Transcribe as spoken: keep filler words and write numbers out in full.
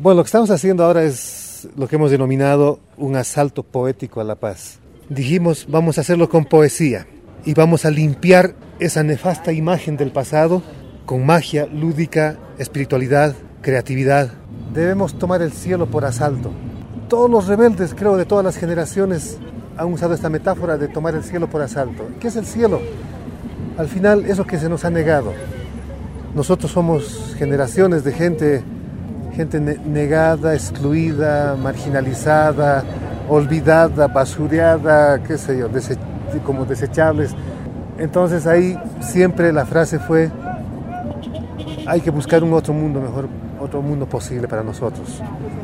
Bueno, lo que estamos haciendo ahora es lo que hemos denominado un asalto poético a la paz. Dijimos, vamos a hacerlo con poesía y vamos a limpiar esa nefasta imagen del pasado con magia lúdica, espiritualidad, creatividad. Debemos tomar el cielo por asalto. Todos los rebeldes, creo, de todas las generaciones han usado esta metáfora de tomar el cielo por asalto. ¿Qué es el cielo? Al final, eso que se nos ha negado. Nosotros somos generaciones de gente, gente negada, excluida, marginalizada, olvidada, basureada, qué sé yo, dese- como desechables. Entonces ahí siempre la frase fue, hay que buscar un otro mundo mejor, otro mundo posible para nosotros.